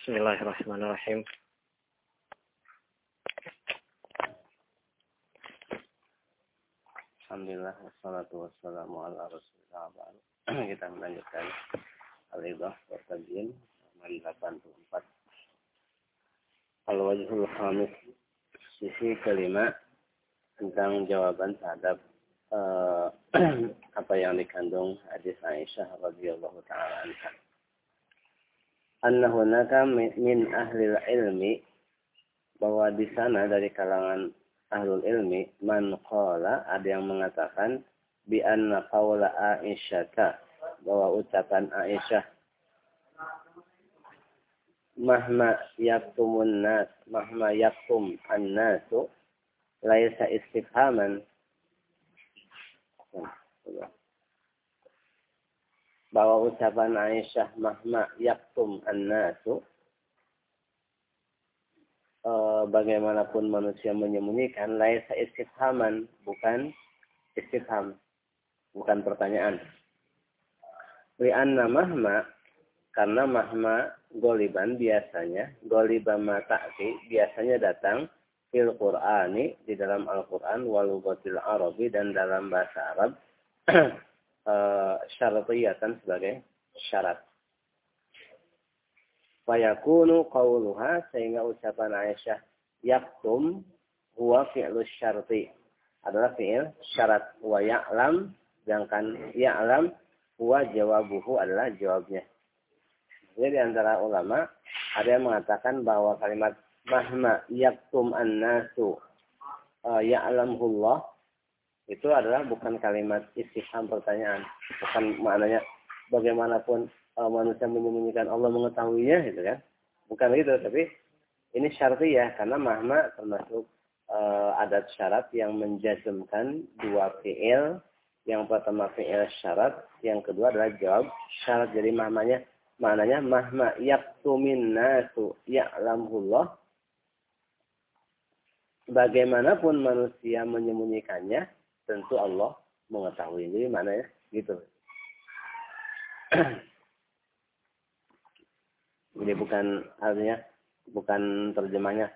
Bismillahirrahmanirrahim. Alhamdulillah, wassalatu wassalamu ala rasulillah. Kita melanjutkan al-idah wa tabyin 84. Al-wajhul khamis, sisi kelima tentang jawaban terhadap apa yang dikandung hadis Aisyah radhiyallahu taala anha. Anna hunaka min ahli ilmi, bahwa di sana dari kalangan ahlul ilmi, man qala, ada yang mengatakan bi anna qawla Aisyah, bahwa ucapan Aisyah mahma yaktumun nas, mahma yaktum an-nasu laisa istifhaman, bahwa ucapan Aisyah mahma yaktum an-nasu, bagaimanapun manusia menyembunyikan, laisa istifhaman, bukan istifham, bukan pertanyaan. Li'anna mahma, karena mahma goliban biasanya, goliban mata'ti biasanya datang fil Qur'ani, di dalam Al-Quran, walugatil Arabi, dan dalam bahasa Arab, syartiyatan, sebagai syarat. Fayakunu qawluha, sehingga ucapan Aisyah yaktum huwa fi'lu syarti, adalah fi'il syarat. Wa ya'lam, sedangkan ya'lam huwa jawabuhu, adalah jawabnya. Jadi di antara ulama ada yang mengatakan bahwa kalimat mahma yaktum an-nasu ya'lamhullah itu adalah bukan kalimat istifham, pertanyaan. Bukan maknanya bagaimanapun manusia menyembunyikan, Allah mengetahuinya, gitu kan. Bukan gitu, tapi ini syartiyah, karena mahma termasuk adat syarat yang menjazmkan dua fi'il. Yang pertama fi'il syarat, yang kedua adalah jawab syarat. Jadi maknanya mahma yaktumin nasu ya'lamhullah, bagaimanapun manusia menyembunyikannya, tentu Allah mengetahui. Jadi maknanya gitu. Jadi bukan terjemahnya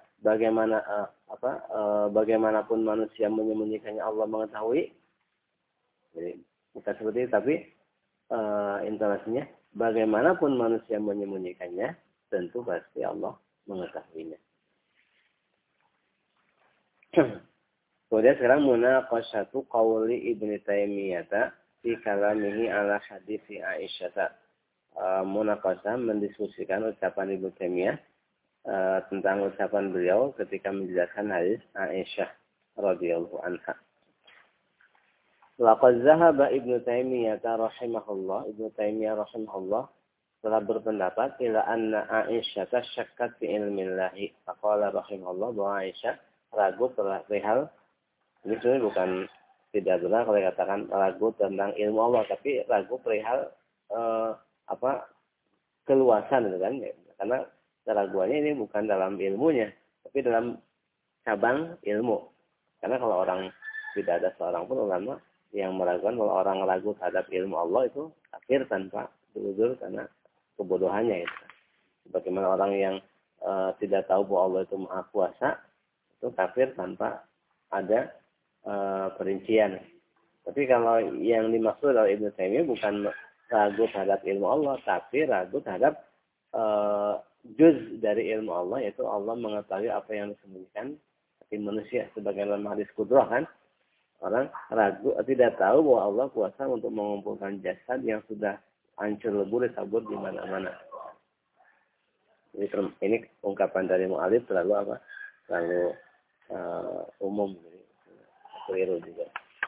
bagaimanapun manusia menyembunyikannya, Allah mengetahui. Jadi bukan seperti itu, tapi intonasinya bagaimanapun manusia menyembunyikannya, tentu pasti Allah mengetahuinya. Kemudian sekarang munaqashatu qawli Ibnu Taimiyah fi kalamihi ala hadisi Aisyah. Munaqashah, mendiskusikan ucapan Ibnu Taimiyah tentang ucapan beliau ketika menjelaskan hadis Aisyah radhiyallahu anha. Laqad zahaba Ibnu Taimiyah rahimahullah, Ibnu Taimiyah rahimahullah telah berpendapat ila anna Aisyah syakkat fi ilmillahi. Faqala rahimahullah, bahwa Aisyah ragu perihal, ini sebenarnya bukan tidak benar kalau dikatakan ragu tentang ilmu Allah, tapi ragu perihal keluasan, gitu kan? Karena keraguannya ini bukan dalam ilmunya, tapi dalam cabang ilmu. Karena kalau orang, tidak ada seorang pun ulama yang meragukan bahwa orang ragu terhadap ilmu Allah itu kafir tanpa beruzur karena kebodohannya. Gitu. Bagaimana orang yang tidak tahu bahwa Allah itu Maha Kuasa, itu kafir tanpa ada perincian. Tapi kalau yang dimaksud oleh Ibnu Taimiyah bukan ragu terhadap ilmu Allah, tapi ragu terhadap juz dari ilmu Allah, yaitu Allah mengetahui apa yang disembunyikan hati manusia. Sebagai dalam hadis Qudrah kan, orang ragu, tidak tahu bahwa Allah kuasa untuk mengumpulkan jasad yang sudah hancur lebur, disabur di mana-mana. Ini ungkapan dari mu'alif terlalu umum, keliru juga.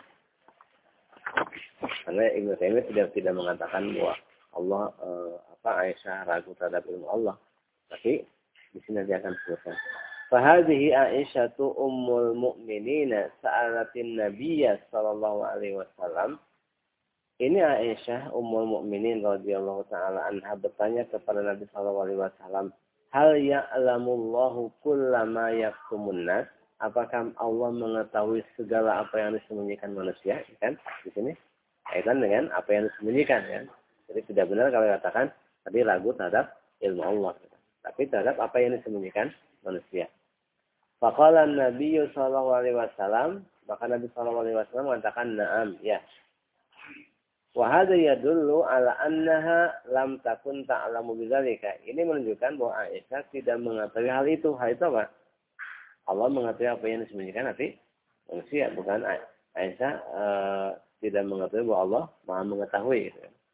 Karena Ibnu Taimiyah tidak mengatakan bahwa Allah Aisyah ragu terhadap ilmu Allah, tapi di sini dia akan sebutkan. Fahadhihi Aisyatu ummul mu'minina sa'alatin Nabiyya sallallahu alaihi wasallam. Ini Aisyah ummul mu'minin radhiyallahu taala anha bertanya kepada Nabi sallallahu alaihi wasallam, hal ya'lamullahu kullama yaktumun nas? Apakah Allah mengetahui segala apa yang disembunyikan manusia? Kan di sini kaitan dengan apa yang disembunyikan, kan? Jadi tidak benar kalau katakan tadi ragu terhadap ilmu Allah. tapi terhadap apa yang disembunyikan manusia. Faqala Nabi sallallahu alaihi wasallam, maka Nabi sallallahu alaihi wasallam mengatakan na'am, ya. Wa hadza yadullu ala annaha lam takun ta'lamu bidzalika. Ini menunjukkan bahwa Aisyah tidak mengetahui hal itu. Hal itu apa? Allah mengetahui apa yang disembunyikan hati manusia, bukan Aisyah tidak mengetahui bahwa Allah Maha mengetahui.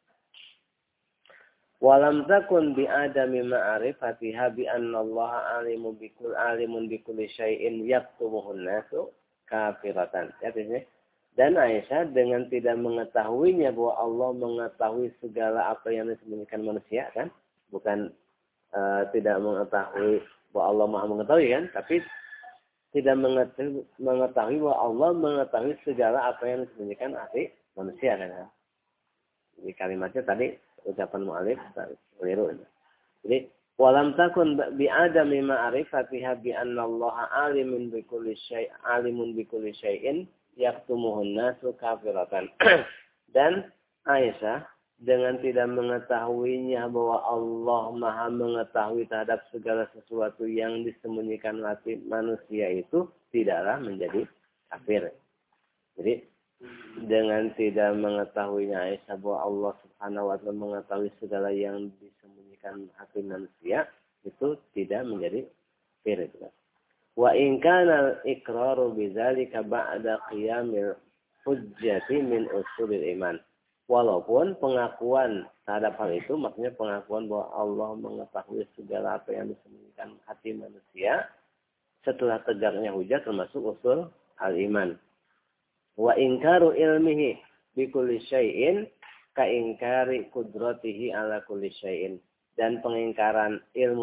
Walam takun bi adami ma'rifatiha bi anna Allah alimun bi kulli syai'in yaktumuhun nasu kafiratan. Ya, ini. Dan Aisyah dengan tidak mengetahuinya bahwa Allah mengetahui segala apa yang disembunyikan manusia, kan? Bukan tidak mengetahui bahwa Allah Maha mengetahui, kan? Tapi tidak mengetahui bahwa Allah mengetahui segala apa yang disembunyikan hati manusia, kan? Jadi kalimatnya tadi ucapan mu'alif keliru. Jadi walam takun bi adami ma'rifatiha bi anna Allah alimun bi kulli syai'in yaktumuhun nasu kafiratan. Dan Aisyah dengan tidak mengetahuinya bahwa Allah Maha mengetahui terhadap segala sesuatu yang disembunyikan hati manusia itu tidaklah menjadi kafir. Jadi dengan tidak mengetahuinya Aisyah bahwa Allah Subhanahu wa taala mengetahui segala yang disembunyikan hati manusia itu tidak menjadi kafir. Wa in kana al-iqraru bidzalika ba'da qiyamil hujjati min usulil iman. Walaupun pengakuan terhadap hal itu maksudnya pengakuan bahwa Allah mengetahui segala apa yang disembunyikan hati manusia setelah tegaknya hujjah termasuk usul al-iman. Wa inkaru ilmihi bi kulli syai'in ka ingkari qudratihi ala kulli syai'in. Dan pengingkaran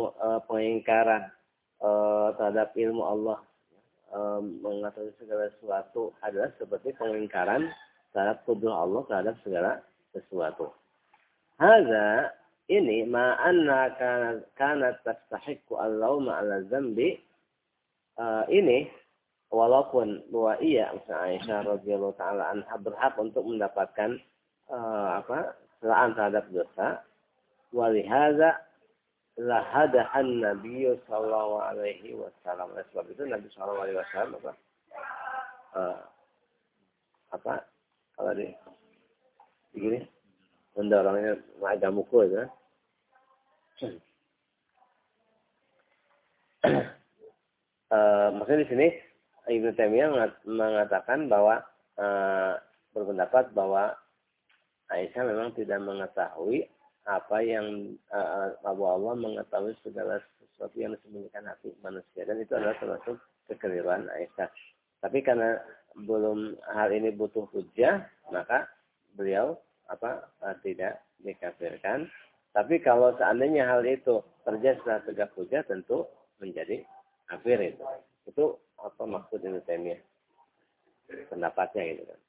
terhadap ilmu Allah mengetahui segala sesuatu adalah seperti pengingkaran terhadap kudrah Allah terhadap segala sesuatu. Hadza ini ma'anna kana tastahiqu al-lauma 'ala dzambi ini walaupun bahwa Aisyah radhiyallahu taala anha berhak untuk mendapatkan celaan terhadap dosa, walihada lahadahan Nabi sallallahu alaihi wasallam. Oleh sebab itu Nabi sallallahu alaihi wasallam kalau begini mendorongnya agak mukul ya. Maksudnya di sini Ibnu Taimiyah mengatakan bahwa berpendapat bahwa Aisyah memang tidak mengetahui apa yang bahwa Allah mengetahui segala sesuatu yang disembunyikan hati manusia, dan itu adalah termasuk kekeliruan Aisyah. Tapi karena belum hal ini butuh hujjah, maka beliau tidak dikafirkan. Tapi kalau seandainya hal itu terjadi setelah tegak hujjah, tentu menjadi kafir itu. Itu apa maksud Ibnu Taimiyah? Pendapatnya gitu kan.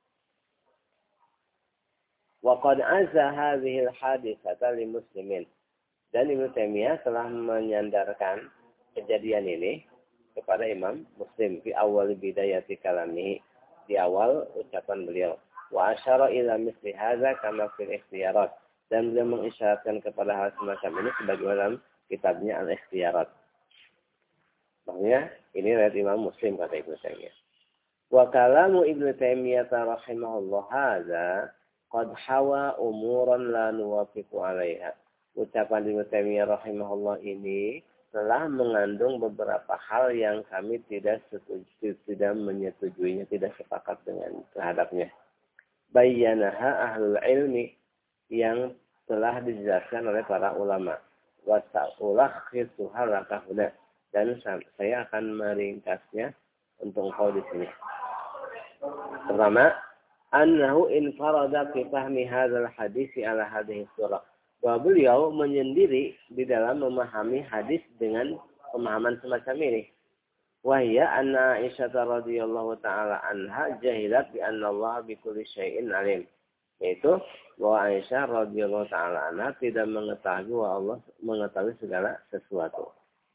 Wa qad azza hadhihi al-haditsata lil muslimin. Dan Ibnu Taimiyah telah menyandarkan kejadian ini kepada Imam Muslim di awal bidayati kalamihi, di awal ucapan beliau. Wa asyara ila misli hadza kama fil ikhtiyarat. Dan beliau mengisyaratkan kepada hal semacam ini sebagaimana dalam kitabnya Al-Ikhtiyarat. Maksudnya ini riwayat Imam Muslim kata Ibnu Taimiyah. Wa kalamu Ibnu Taimiyah rahimahullah hadza qad hawa umuran la nuwafiqu 'alaiha. Ucapan Ibnu Taimiyah rahimahullah ini telah mengandung beberapa hal yang kami tidak menyetujuinya, tidak sepakat dengan terhadapnya. Bayyanaha ahlul ilmi, yang telah dijelaskan oleh para ulama. Wa sa'ulakhisuha laka huna. Dan saya akan meringkasnya untuk engkau di sini. Pertama, annahu infarada fi fahmi hadzal hadisi ala hadhihi surah. Bahwa beliau menyendiri di dalam memahami hadis dengan pemahaman semacam ini. Wa hiya anna Aisyah radhiyallahu taala anha jahilat bi anna Allah bi kulli syai'in alim. Yaitu bahwa Aisyah radhiyallahu taala anha tidak mengetahui bahwa Allah mengetahui segala sesuatu.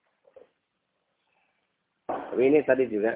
Tapi ini tadi juga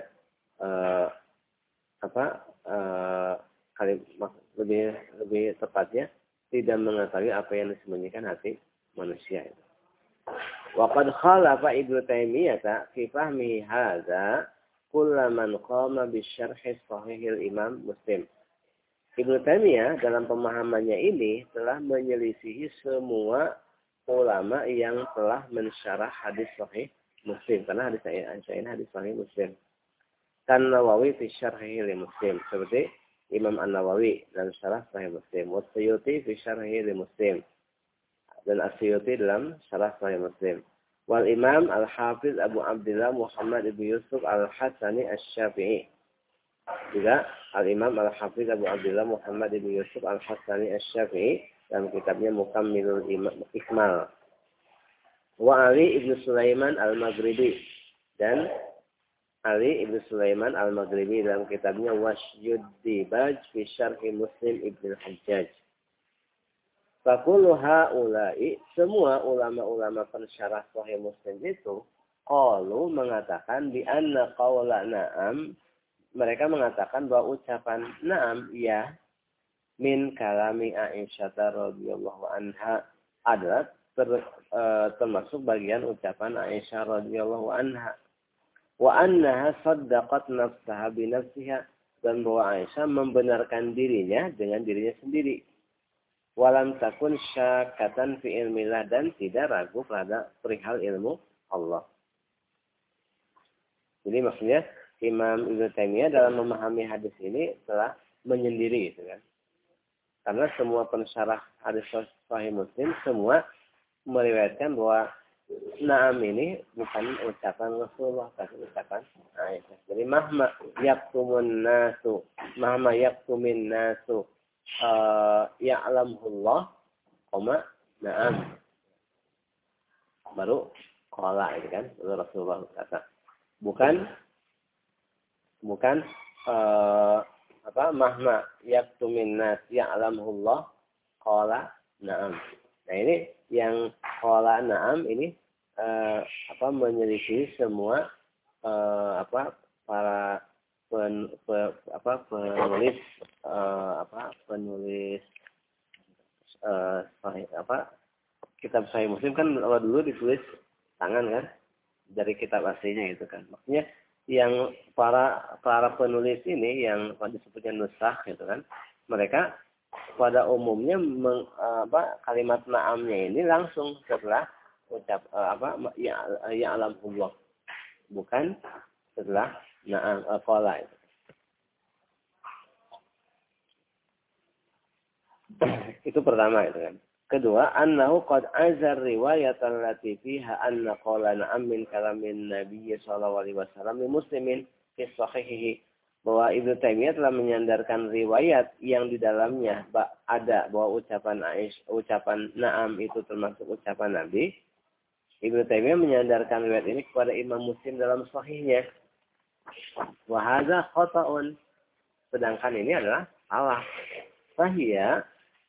lebih tepatnya tidak mengetahui apa yang disembunyikan hati manusia itu. Wa qad khalafa Ibnu Taimiyah fi fahmi hadza kullaman qama bi syarhi sahihil Imam Muslim. Ibnu Taimiyah dalam pemahamannya ini telah menyelisihi semua ulama yang telah mensyarah hadis sahih Muslim, karena hadis ini hadis sahih Muslim. Kan Nawawi fi syarhi li Muslim, seperti Imam An-Nawawi dalam syarah sahih Muslim, wa Suyuti fi syarhi li Muslim, dan As-Suyuti dalam syarah sahih Muslim. Wal Imam Al-Hafiz Abu Abdullah Muhammad ibn Yusuf Al-Hasani Asy-Syafi'i. Juga Al-Imam Al-Hafiz Abu Abdullah Muhammad ibn Yusuf Al-Hasani Asy-Syafi'i dalam kitabnya Mukammilul Ikmal. Wa Ali ibn Sulaiman Al-Maghribi, dan Ali ibn Sulaiman Al-Maghribi dalam kitabnya Washyuddibaj fi Syarhi Muslim Ibn Hajjaj. Fakulu haula'i, semua ulama-ulama pensyarah Sahih Muslim itu qalu mengatakan bi anna qawla na'am, mereka mengatakan bahwa ucapan na'am ya min kalami Aisyah radhiyallahu anha adalah termasuk bagian ucapan Aisyah radhiyallahu anha. Wa annaha saddaqat nafsaha bi nafsiha, dan bahwa Aisyah membenarkan dirinya dengan dirinya sendiri. Walam takun syakatan fi ilmillah, dan tidak ragu pada perihal ilmu Allah. Jadi maksudnya Imam Ibnu Taimiyah dalam memahami hadis ini telah menyendiri gitu kan. Karena semua pensyarah hadis Sahih Muslim semua meriwayatkan bahwa na'am ini bukan ucapan Rasulullah, tapi ucapan Aisyah. Jadi mahma yaktumun nasu ya'lamullah, na'am. Baru qala itu kan, baru Rasulullah kata. Bukan mahma yaktumin nas ya'lamullah qala na'am. Nah ini yang qala na'am ini menyelisih semua para penulis kitab Sahih Muslim kan dulu ditulis tangan kan dari kitab aslinya gitu kan. Maksudnya yang para penulis ini yang disebutnya nusakh gitu kan, mereka pada umumnya kalimat na'amnya ini langsung setelah ucap ya'lamullah, bukan setelah na'am qala itu. Itu pertama itu kan. Kedua, annahu qad azar riwayat allati fiha anna qala na'am min kalamin Nabi sallallahu alaihi wasallam li Muslimin fi sahihihi, bahwa Ibnu Taimiyah telah menyandarkan riwayat yang di dalamnya ada bahwa ucapan na'am itu termasuk ucapan Nabi. Ibnu Taimiyah menyandarkan riwayat ini kepada Imam Muslim dalam sahihnya. Wa hadza khata'un, sedangkan ini adalah salah. Fahiya,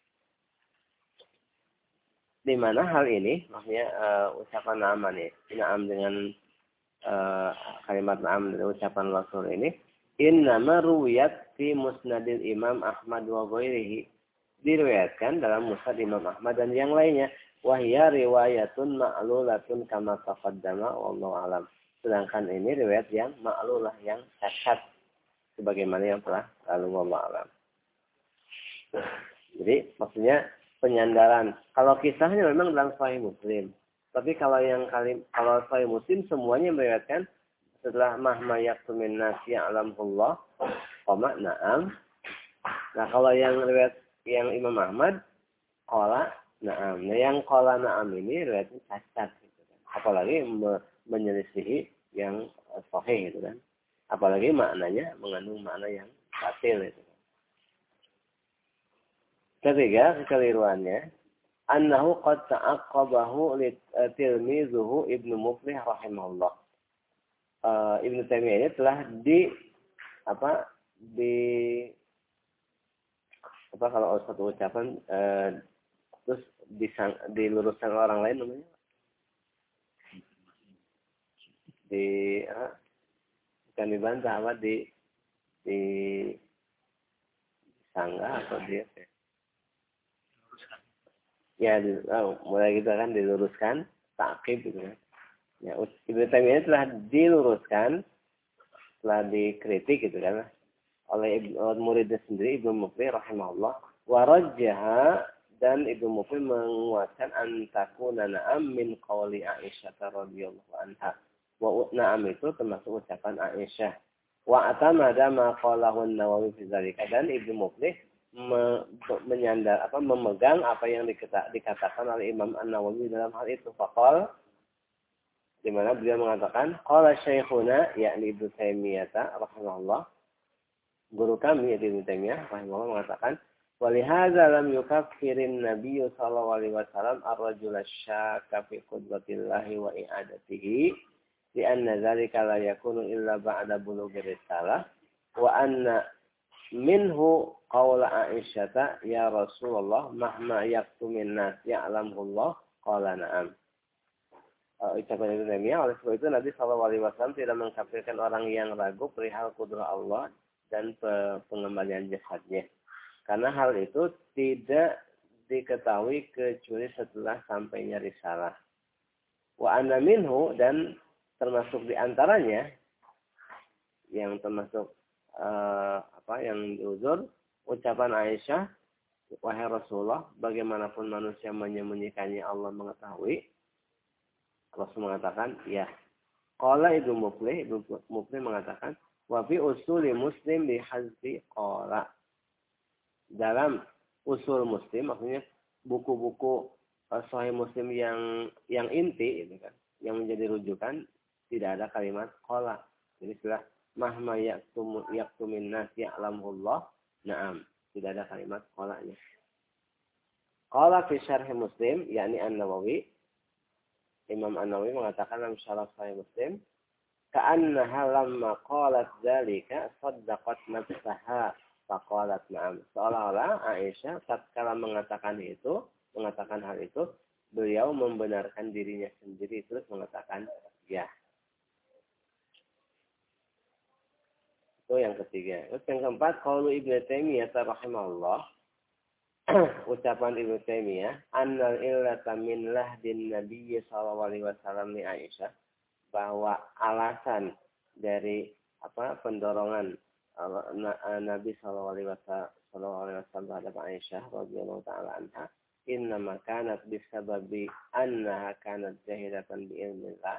di mana hal ini maksudnya ucapan na'am dengan kalimat na'am dari ucapan Rasul ini innama ruwiyat fi musnadil Imam Ahmad wa ghairihi, diriwayatkan dalam musnad Imam Ahmad dan yang lainnya. Wahya riwayatun ma'lulatun kama taqaddama wallahu alam, sedangkan ini riwayat yang ma'lulah, yang cacat sebagaimana yang telah lalu wallahu alam. Jadi maksudnya penyandaran, kalau kisahnya memang dalam Sahih Muslim, tapi kalau Sahih Muslim semuanya meriwayatkan setelah mahma yaktumin nasi ya'lamullah na'am. Nah kalau yang riwayat yang Imam Ahmad qala na'am. Nah yang qala na'am ini riwayatnya cacat gitu kan. Apalagi menyelisihi yang sahih gitu kan. Apalagi maknanya mengandung makna yang batil gitu kan. Ketiga kekeliruannya, annahu qad ta'aqqabahu tilmizuhu Ibnu Muflih rahimahullah. Ibnu Taimiyah ini telah kalau satu ucapan terus diluruskan orang lain namanya bukan dibantah sanggah atau mulai gitu kan diluruskan takkib gitu kan. Ya, Ibnu Taimiyah ini telah diluruskan, telah dikritik gitu kan oleh muridnya sendiri Ibnu Muqbil rahimahullah. Wa rajjaha, dan Ibnu Muqbil menguatkan antakuna na'am min qawli Aisyah radhiyallahu anha. Wa na'am itu termasuk ucapan Aisyah. Wa atamada ma qalahu an-Nawawi fi dzalika, dan Ibnu Muqbil memegang apa yang dikatakan oleh Imam An-Nawawi dalam hal itu. Faqal, di mana beliau mengatakan qala syekhuna, yakni Ibnu Taimiyah rahimahullah, guru kami Ibnu Taimiyah rahimahullah mengatakan, walihadza lam yukaffirin Nabi sallallahu alaihi wasallam ar-rajul syakka fi qudratillahi wa i'adatihi, li'anna dzalika la yakunu illa ba'da bulughi risalah, wa anna minhu qawla Aisyata ya Rasulullah mahma yaktumin nas ya'lamullah qala na'am. Ucapan Ibnu Taimiyah, oleh sebab itu Nabi SAW tidak mengkafirkan orang yang ragu perihal kudrah Allah dan pengembalian jasadnya. Karena hal itu tidak diketahui kecuali setelah sampainya risalah. Wa anna minhu, dan termasuk diantaranya yang termasuk yang diuzur, ucapan Aisyah, wahai Rasulullah, bagaimanapun manusia menyembunyikannya Allah mengetahui. Rasul mengatakan, ya. Qala Ibnu Muqbil mengatakan, wa fi usuli Muslim bi hazfi qala. Dalam usul Muslim, maksudnya buku-buku Sahih Muslim yang inti, gitu kan, yang menjadi rujukan, tidak ada kalimat qala. Jadi istilah mahma yaktumin nas ya'lamullah, na'am. Tidak ada kalimat qala-nya. Qala fi syarh Muslim, yakni An-Nawawi, Imam An-Nawawi mengatakan dalam syarah Sahih Muslim, ka'annaha lamma qalat dzalika saddaqat nafsaha faqalat na'am. Seolah-olah Aisyah tatkala mengatakan hal itu, beliau membenarkan dirinya sendiri terus mengatakan ya. Itu yang ketiga. Terus yang keempat, qaulu Ibnu Taimiyah rahimahullah, ucapan Ibnu Taimiyah, annal illata min lahdin Nabi sallallahu alaihi wasallam li Aisyah, bahwa alasan dari pendorongan Nabi sallallahu alaihi wasallam terhadap Aisyah radhiyallahu taala anha, innama kanat bisababi annaha kanat jahilatan bi ilmillah.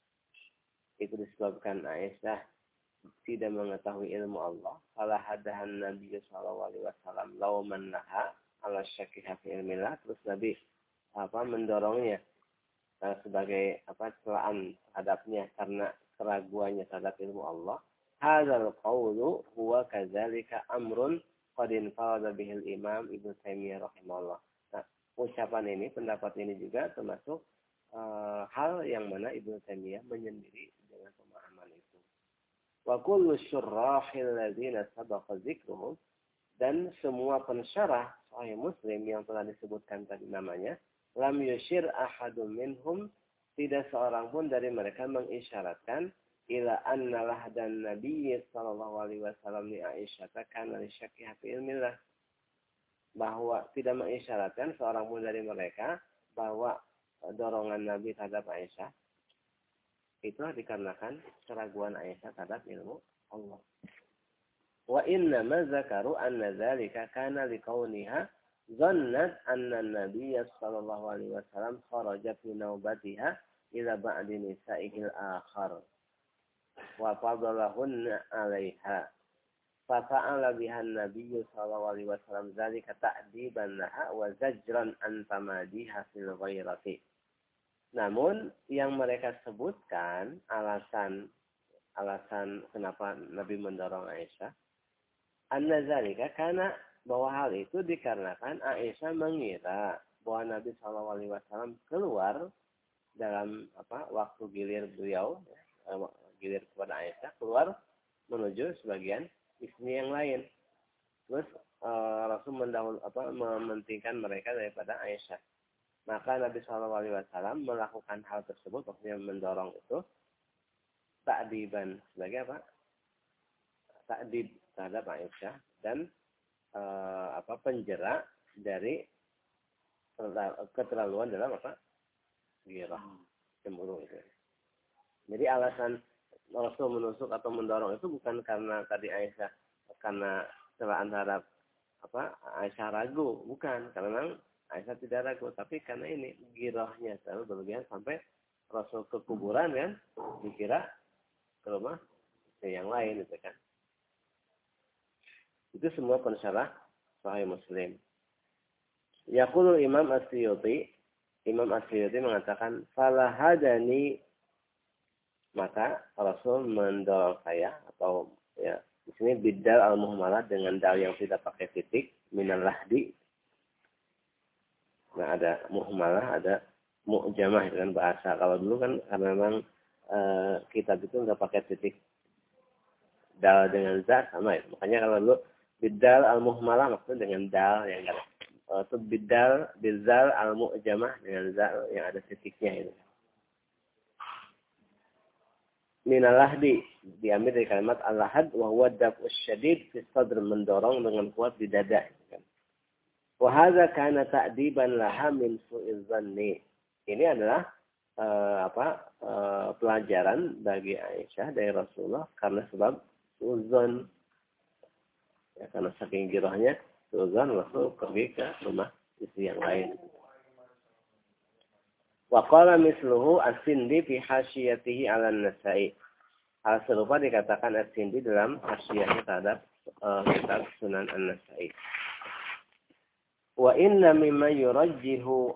Itu disebabkan Aisyah tidak mengetahui ilmu Allah. Fala hadahan Nabi sallallahu alaihi wasallam lauman laha ala syakkiha fi ilmillah. Terus Nabi mendorongnya sebagai celaan terhadapnya karena keraguannya terhadap ilmu Allah. Hadzal qawlu huwa kadzalika amrun qad infada bihil Imam Ibnu Taimiyah rahimahullah. Nah, ucapan ini, pendapat ini juga termasuk hal yang mana Ibnu Taimiyah menyendiri dengan pemahaman itu. Wa kullu syurrahil ladzina sabaqa dzikruhum, dan semua pensyarah Sahih Muslim yang telah disebutkan tadi namanya, lam yusyir ahadun minhum, tidak seorang pun dari mereka mengisyaratkan ila anna lahdan Nabi sallallahu alaihi wasallam li Aisyah kana li syakkiha fi ilmillah, bahwa tidak mengisyaratkan seorang pun dari mereka bahwa dorongan Nabi terhadap Aisyah itu dikarenakan keraguan Aisyah terhadap ilmu Allah. Wa inna ma zakaru anna dzalika kana liqauniha dhannat anna an-nabiy sallallahu alaihi wasallam kharaja fi naubatiha ila ba'di nisa'ihil akhar wa fadalahunna 'alaiha. Fa fa'ala biha an-nabiy sallallahu alaihi wasallam dzalika ta'diban laha wa zajran an tamadiha fil ghairati. Namun yang mereka sebutkan alasan kenapa Nabi mendorong Aisyah, anna zalika, karena bahwa hal itu dikarenakan Aisyah mengira bahwa Nabi sallallahu alaihi wasallam keluar dalam waktu gilir beliau, gilir kepada Aisyah, keluar menuju sebagian istri yang lain. Terus Rasul mementingkan mereka daripada Aisyah. Maka Nabi sallallahu alaihi wasallam melakukan hal tersebut, maksudnya mendorong itu ta'diban, sebagai ta'dib terhadap Aisyah, dan penjera dari keterlaluan dalam Girah, cemburu itu. Jadi alasan Rasul menusuk atau mendorong itu bukan karena tadi Aisyah karena celaan terhadap Aisyah ragu, bukan, karena memang Aisyah tidak ragu, tapi karena ini girahnya terlalu berlebihan sampai Rasul ke kuburan kan dikira ke rumah yang lain gitu kan. Itu semua pensyarah Sahih Muslim. Yaqulul Imam As-Suyuti, Imam As-Suyuti mengatakan, "Fala hadani," maka Rasul mendorong saya, atau ya di sini bidal al-muhmalah dengan dal yang tidak pakai titik, minal lahdi. Nah, ada muhmalah, ada mu'jamah dengan bahasa. Kalau dulu kan karena memang kitab itu nggak pakai titik, dal dengan za sama ya. Makanya kalau dulu bidal al-muhmalah maksudnya dengan dal yang enggak itu bidal bizal al-mu'jamah dengan za yang ada titiknya itu. Minal lahdi diambil dari kalimat al-lahad wa huwa daf'us syadid fi sadr, mendorong dengan kuat di dada. Wa hadza kana ta'diban laha min su'iz zanni. Ini adalah pelajaran bagi Aisyah dari Rasulullah karena sebab su'zon. Ya, karena saking girahnya su'zon, Rasul pergi ke rumah istri yang lain. Wa qala misluhu as-Sindi fi hasyiyatihi 'ala an-Nasa'i. Hal serupa dikatakan as-Sindi dalam hasyiyahnya terhadap kitab Sunan An-Nasa'i. Wa inna mimma yurajjihu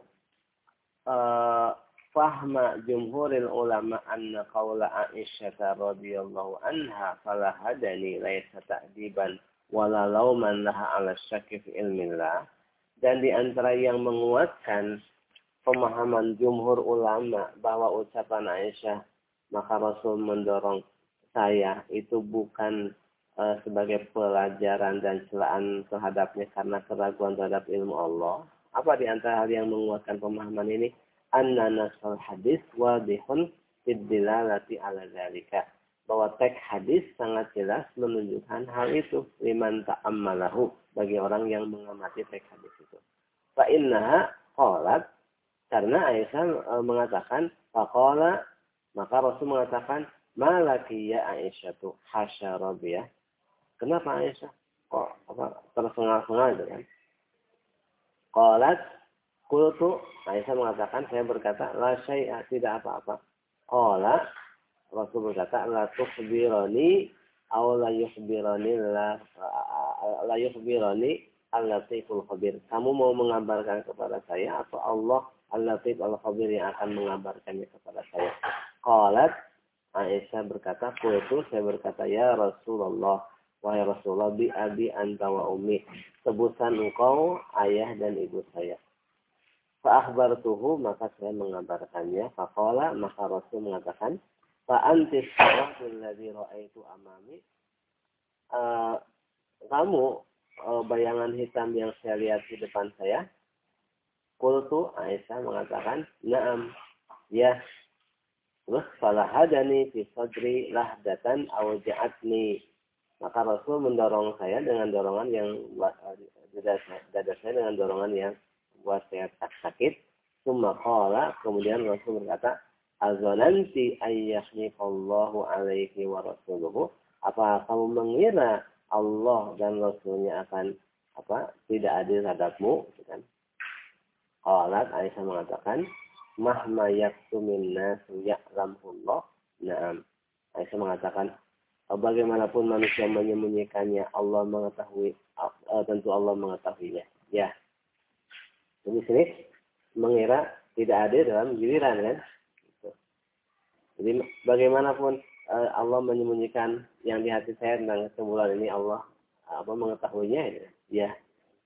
fahma jumhuril ulama anna qawla Aisyah radhiyallahu anha fala hadani laysa ta'diban wala lauman laha 'ala syakki fi ilmillah. Dan di antara yang menguatkan pemahaman jumhur ulama bahwa ucapan Aisyah maka Rasul mendorong saya itu bukan sebagai pelajaran dan celaan terhadapnya karena keraguan terhadap ilmu Allah. Apa di antara hal yang menguatkan pemahaman ini? Anna nasal hadis wadihun fid-dilalati ala dzalika. Bahwa teks hadis sangat jelas menunjukkan hal itu liman ta'ammalahu, bagi orang yang mengamati teks hadis itu. Fa innaha qalat, karena Aisyah mengatakan faqala, maka Rasul mengatakan malaki ya Aisyah tu hasya rabbiyah. Kenapa Aisyah kok tersengal-sengal gitu kan? Qalat qultu, Aisyah mengatakan, saya berkata la syai'a, tidak apa-apa. Qala, Rasul berkata la tukhbirani aw la yukhbirani la yukhbirani al-latiful khabir. Kamu mau mengabarkan kepada saya atau Allah al-latif al-khabir yang akan mengabarkannya kepada saya? Qalat, Aisyah berkata, qultu, saya berkata, ya Rasulullah, wahai Rasulullah, bi abi anta wa ummi, sebutan engkau ayah dan ibu saya. Fa akhbartuhu, maka saya mengabarkannya. Faqala, maka Rasul mengatakan, fa antis sawahul ladzi ra'aitu amami. Kamu bayangan hitam yang saya lihat di depan saya. Qultu, Aisyah mengatakan, na'am, ya. Terus fala hadani fi sadri lahdatan aw ja'atni. Maka Rasul mendorong saya dengan dorongan yang buat dada saya dengan dorongan yang buat saya sakit. Summa qala, kemudian Rasul berkata, azananti ayyahniqallahu alaihi wa rasuluhu. Apa kamu mengira Allah dan Rasulnya akan tidak adil terhadapmu? Kan? Qalat, Aisyah mengatakan, mahma yaktumin nasu ya'lamullah. Naam. Aisyah mengatakan, bagaimanapun manusia menyembunyikannya, Allah mengetahui, tentu Allah mengetahuinya. Ya. Di sini mengira tidak adil dalam giliran kan. Jadi bagaimanapun Allah menyembunyikan yang di hati saya tentang kecemburuan ini, Allah mengetahuinya. Ya.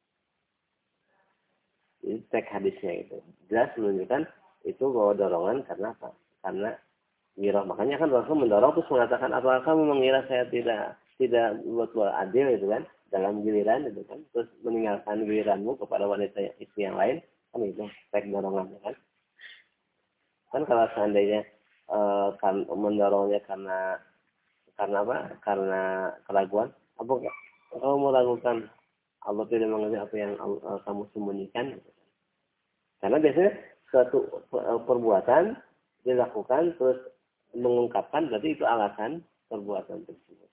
Ini teks hadisnya itu. Jelas menunjukkan itu bahwa dorongan karena apa? Karena girah. Makanya kan Rasul mendorong terus mengatakan, apakah kamu mengira saya tidak buat adil itu kan dalam giliran itu kan, terus meninggalkan giliranmu kepada wanita istri yang lain, kan itu teks dorongan kan. Kan kalau seandainya kan mendorongnya karena apa? Karena keraguan, apa kamu meragukan Allah tidak mengerti apa yang kamu sembunyikan? Karena biasanya suatu perbuatan dilakukan terus mengungkapkan, berarti itu alasan perbuatan tersebut.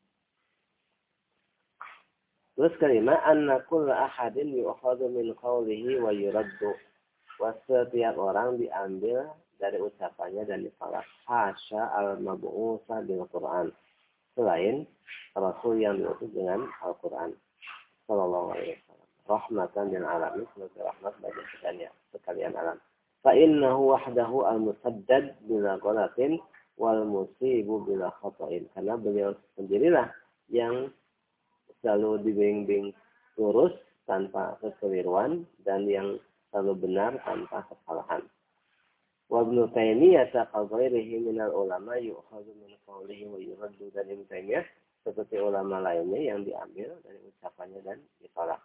Terus kelima, anna kulla ahadin yu'khadhu min qawlihi wa yuraddu. Setiap orang diambil dari ucapannya dan ditolak. Hasya al-mab'usa bil Qur'an. Selain Rasul yang diutus dengan Al-Quran. Sallallahu alaihi wasallam. Rahmatan lil alamin, sebagai rahmat bagi sekalian alam. Fa innahu wahdahu al-musaddad bila ghalatin wal musibu bila khata'in. Karena beliau sendirilah yang selalu dibimbing lurus tanpa kekeliruan dan yang selalu benar tanpa kesalahan. Wa Ibnu Taimiyah taqaddirihi minal ulama yu'khadhu min qawlihi wa yuraddu, dan Ibnu Taimiyah seperti ulama lainnya yang diambil dari ucapannya dan ditolak.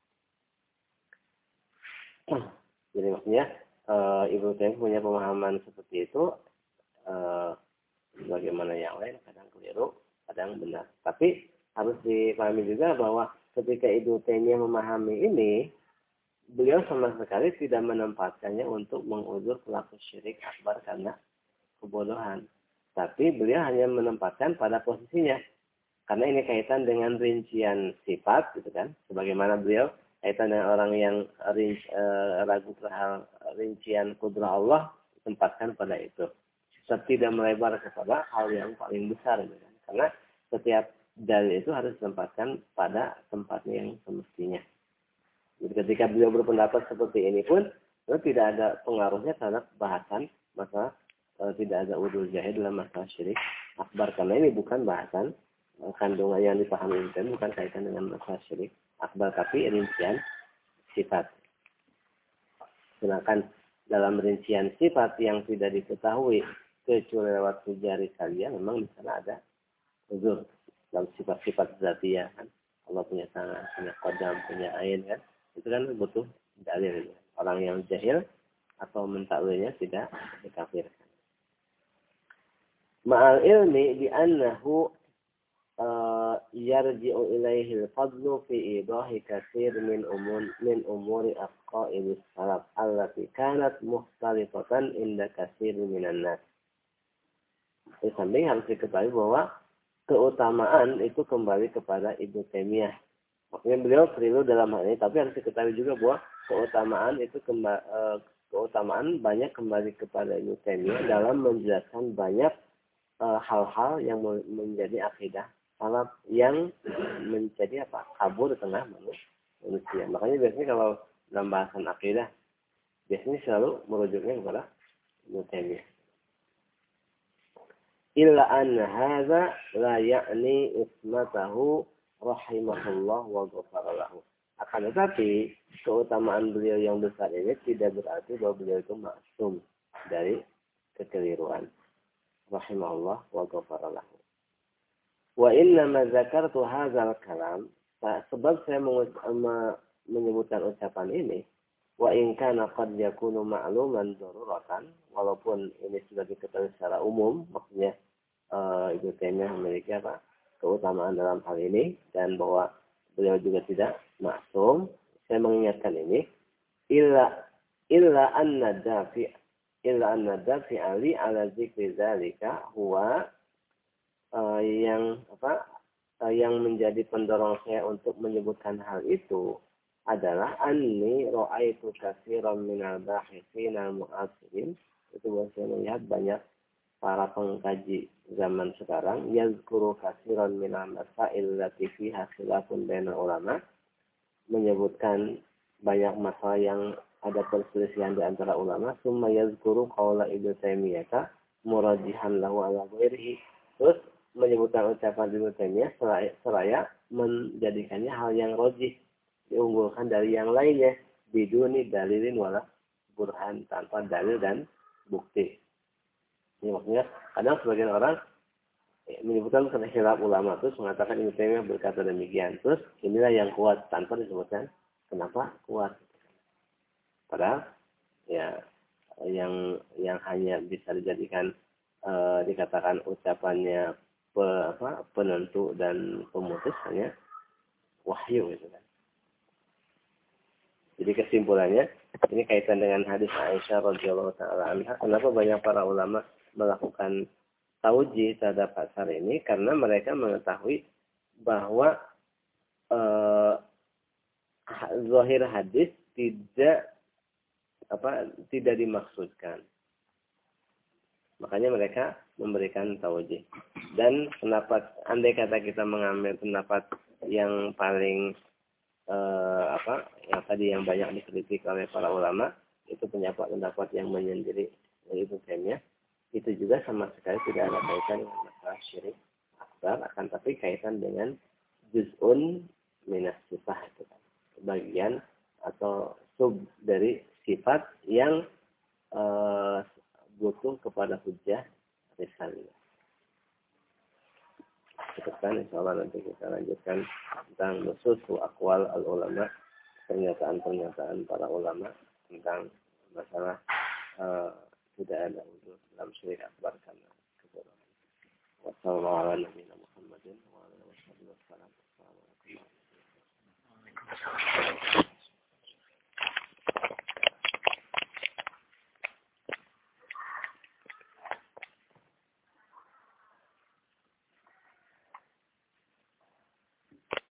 Jadi maksudnya Ibnu Taimiyah punya pemahaman seperti itu, bagaimana yang lain kadang keliru, kadang benar. Tapi harus dipahami juga bahwa ketika Ibnu Taimiyah memahami ini, beliau sama sekali tidak menempatkannya untuk menguzur pelaku syirik akbar karena kebodohan. Tapi beliau hanya menempatkan pada posisinya. Karena ini kaitan dengan rincian sifat, gitu kan. Sebagaimana beliau kaitan dengan orang yang ragu terhadap rincian kudrah Allah, ditempatkan pada itu. Tidak melebar kepada hal yang paling besar. Gitu kan. Karena setiap dalil itu harus ditempatkan pada tempatnya yang semestinya. Jadi ketika beliau berpendapat seperti ini pun, itu tidak ada pengaruhnya terhadap bahasan masalah tidak ada udul jahil dalam masalah syirik akbar. Karena ini bukan bahasan kandungan yang dipahami ini, bukan kaitan dengan masalah syirik akbar, tapi rincian sifat. Sedangkan dalam rincian sifat yang tidak diketahui kecuali lewat jari kalian, memang di sana ada uzur dalam sifat-sifat zatiyah kan. Allah punya tangan, punya qadam, punya ain kan. Itu kan butuh dalil. Orang yang jahil atau mentakwilnya tidak dikafirkan. Ma'al ilmi bi annahu yarji'u ilaihi al-fadlu fi idahi katsir min umuri aqaidis salaf allati kanat mukhtalifatan inda katsir minan nas. Di samping harus diketahui bahwa keutamaan itu kembali kepada Ibnu Taimiyah. Maksudnya beliau keliru dalam hal ini, tapi harus diketahui juga bahwa keutamaan itu keutamaan banyak kembali kepada Ibnu Taimiyah dalam menjelaskan banyak hal-hal yang menjadi akidah salaf yang menjadi kabur di tengah manusia. Makanya biasanya kalau dalam bahasan akidah biasanya selalu merujuknya kepada Ibnu Taimiyah. Illa anna hadza la ya'ni ismatahu rahimahullah wa ghafara lahu. Akan tetapi keutamaan beliau yang besar ini tidak berarti bahwa beliau itu maksum dari kekeliruan. Rahimahullah wa ghafara lahu. Wa inna ma dzakartu hadzal kalam, sebab saya menyebutkan ucapan ini, wa in kana qad yakunu ma'luman daruratan, walaupun ini sudah diketahui secara umum, maksudnya Ibnu Taimiyah memiliki keutamaan dalam hal ini dan bahwa beliau juga tidak maksum. Saya mengingatkan ini illa anna dafi ali ala zikri zalika huwa yang menjadi pendorong saya untuk menyebutkan hal itu adalah anni ra'aitu katsiran minal bahitsin al-mu'asirin. Itu saya melihat banyak para pengkaji zaman sekarang yazkuru katsiran minal masail lati fiha khilafun bainal ulama, menyebutkan banyak masalah yang ada perselisihan di antara ulama. Summa yazkuru qaula Ibnu Taimiyah murajihan lahu ala ghairihi. Terus menyebutkan ucapan Ibnu Taimiyah seraya menjadikannya hal yang rajih, diunggulkan dari yang lainnya, biduni dalilin wala burhan, tanpa dalil dan bukti. Ini maksudnya kadang sebagian orang menyebutkan khilaf ulama terus mengatakan Ibnu Taimiyah berkata demikian, terus inilah yang kuat tanpa disebutkan kenapa kuat. Padahal ya yang hanya bisa dijadikan dikatakan ucapannya penentu dan pemutus hanya wahyu gitu kan. Jadi kesimpulannya Ini kaitan dengan hadis Aisyah radhiyallahu taala anha. Kenapa banyak para ulama melakukan tauji terhadap asar ini? Karena mereka mengetahui bahwa zahir hadis tidak dimaksudkan. Makanya mereka memberikan tauji. Dan pendapat, andai kata kita mengambil pendapat yang paling yang tadi yang banyak dikritik oleh para ulama, itu pendapat yang menyendiri Ibnu Taimiyah, itu juga sama sekali tidak ada kaitan dengan masalah syirik akbar, akan tapi kaitan dengan juz'un minas sifat, bagian atau sub dari sifat yang butuh kepada hujjah risaliyah. Cukupkan, insyaallah nanti kita lanjutkan tentang nusus aqwal al-ulama, pernyataan-pernyataan para ulama tentang masalah tidak ada wujud dalam syirik akbar karena kebodohan. Wassalamualaikum warahmatullahi wabarakatuh.